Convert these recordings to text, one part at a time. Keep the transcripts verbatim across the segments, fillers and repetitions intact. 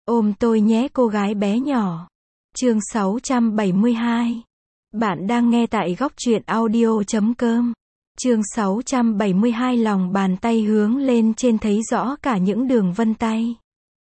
Ôm tôi nhé cô gái bé nhỏ. Chương sáu trăm bảy mươi hai. Bạn đang nghe tại góc truyện audio chấm com. Chương sáu trăm bảy mươi hai, lòng bàn tay hướng lên trên thấy rõ cả những đường vân tay.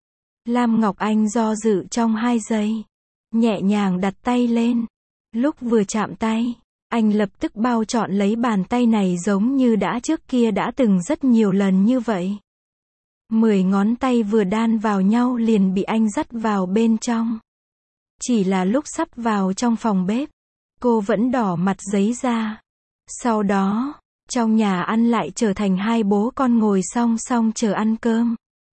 Lam Ngọc Anh do dự trong hai giây, nhẹ nhàng đặt tay lên. Lúc vừa chạm tay, anh lập tức bao trọn lấy bàn tay này giống như đã trước kia đã từng rất nhiều lần như vậy. Mười ngón tay vừa đan vào nhau liền bị anh dắt vào bên trong. Chỉ là lúc sắp vào trong phòng bếp, cô vẫn đỏ mặt giấy ra. Sau đó, trong nhà ăn lại trở thành hai bố con ngồi song song chờ ăn cơm.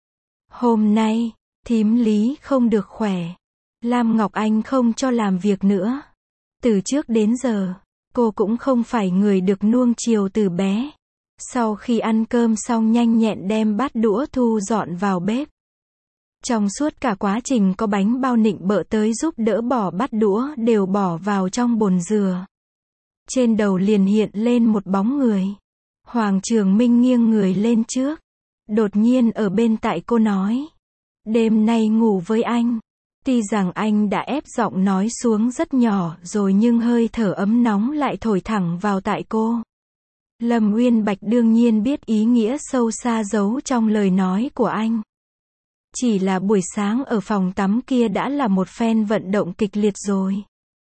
Hôm nay, thím Lý không được khỏe. Lam Ngọc Anh không cho làm việc nữa. Từ trước đến giờ, cô cũng không phải người được nuông chiều từ bé. Sau khi ăn cơm xong nhanh nhẹn đem bát đũa thu dọn vào bếp. Trong suốt cả quá trình có bánh bao nịnh bợ tới giúp đỡ bỏ bát đũa đều bỏ vào trong bồn dừa. Trên đầu liền hiện lên một bóng người. Hoàng Trường Minh nghiêng người lên trước. Đột nhiên ở bên tai cô nói. Đêm nay ngủ với anh. Tuy rằng anh đã ép giọng nói xuống rất nhỏ rồi nhưng hơi thở ấm nóng lại thổi thẳng vào tai cô. Lâm Uyên Bạch đương nhiên biết ý nghĩa sâu xa giấu trong lời nói của anh. Chỉ là buổi sáng ở phòng tắm kia đã là một phen vận động kịch liệt rồi.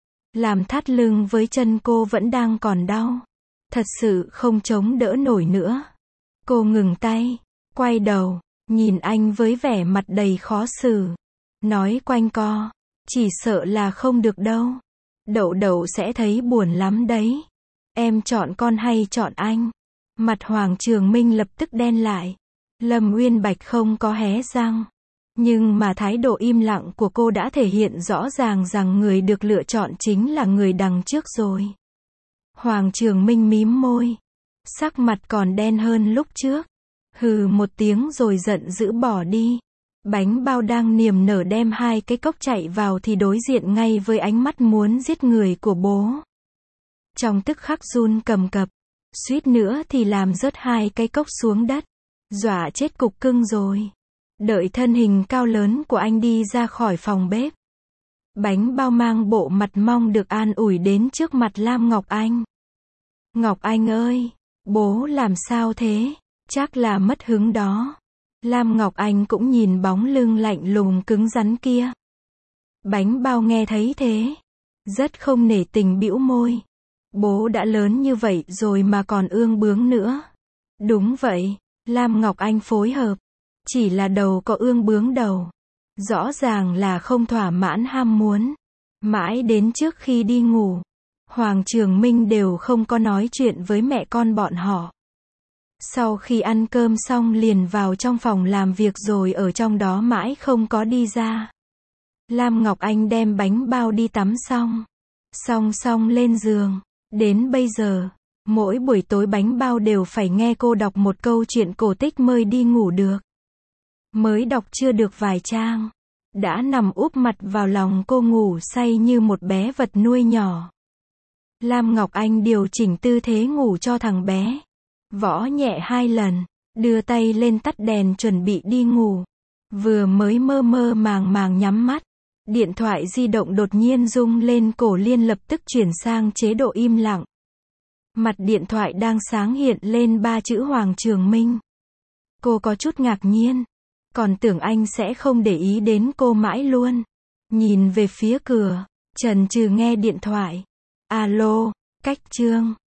Làm thắt lưng với chân cô vẫn đang còn đau. Thật sự không chống đỡ nổi nữa. Cô ngừng tay, quay đầu, nhìn anh với vẻ mặt đầy khó xử. Nói quanh co, chỉ sợ là không được đâu. Đậu đậu sẽ thấy buồn lắm đấy. Em chọn con hay chọn anh? Mặt Hoàng Trường Minh lập tức đen lại. Lâm Uyên Bạch không có hé răng. Nhưng mà thái độ im lặng của cô đã thể hiện rõ ràng rằng người được lựa chọn chính là người đằng trước rồi. Hoàng Trường Minh mím môi. Sắc mặt còn đen hơn lúc trước. Hừ một tiếng rồi giận dữ bỏ đi. Bánh bao đang niềm nở đem hai cái cốc chạy vào thì đối diện ngay với ánh mắt muốn giết người của bố. Trong tức khắc run cầm cập, suýt nữa thì làm rớt hai cái cốc xuống đất, dọa chết cục cưng rồi. Đợi thân hình cao lớn của anh đi ra khỏi phòng bếp. Bánh bao mang bộ mặt mong được an ủi đến trước mặt Lam Ngọc Anh. Ngọc Anh ơi, bố làm sao thế? Chắc là mất hứng đó. Lam Ngọc Anh cũng nhìn bóng lưng lạnh lùng cứng rắn kia. Bánh bao nghe thấy thế, rất không nể tình bĩu môi. Bố đã lớn như vậy rồi mà còn ương bướng nữa. Đúng vậy, Lam Ngọc Anh phối hợp. Chỉ là đầu có ương bướng đầu. Rõ ràng là không thỏa mãn ham muốn. Mãi đến trước khi đi ngủ, Hoàng Trường Minh đều không có nói chuyện với mẹ con bọn họ. Sau khi ăn cơm xong liền vào trong phòng làm việc rồi ở trong đó mãi không có đi ra. Lam Ngọc Anh đem bánh bao đi tắm xong. Song song lên giường. Đến bây giờ, mỗi buổi tối bánh bao đều phải nghe cô đọc một câu chuyện cổ tích mới đi ngủ được. Mới đọc chưa được vài trang, đã nằm úp mặt vào lòng cô ngủ say như một bé vật nuôi nhỏ. Lam Ngọc Anh điều chỉnh tư thế ngủ cho thằng bé. Võ nhẹ hai lần, đưa tay lên tắt đèn chuẩn bị đi ngủ. Vừa mới mơ mơ màng màng nhắm mắt, điện thoại di động đột nhiên rung lên, cổ Liên lập tức chuyển sang chế độ im lặng. Mặt điện thoại đang sáng hiện lên ba chữ Hoàng Trường Minh. Cô có chút ngạc nhiên, còn tưởng anh sẽ không để ý đến cô mãi luôn. Nhìn về phía cửa, chần chừ nghe điện thoại. Alo, Cách Trương.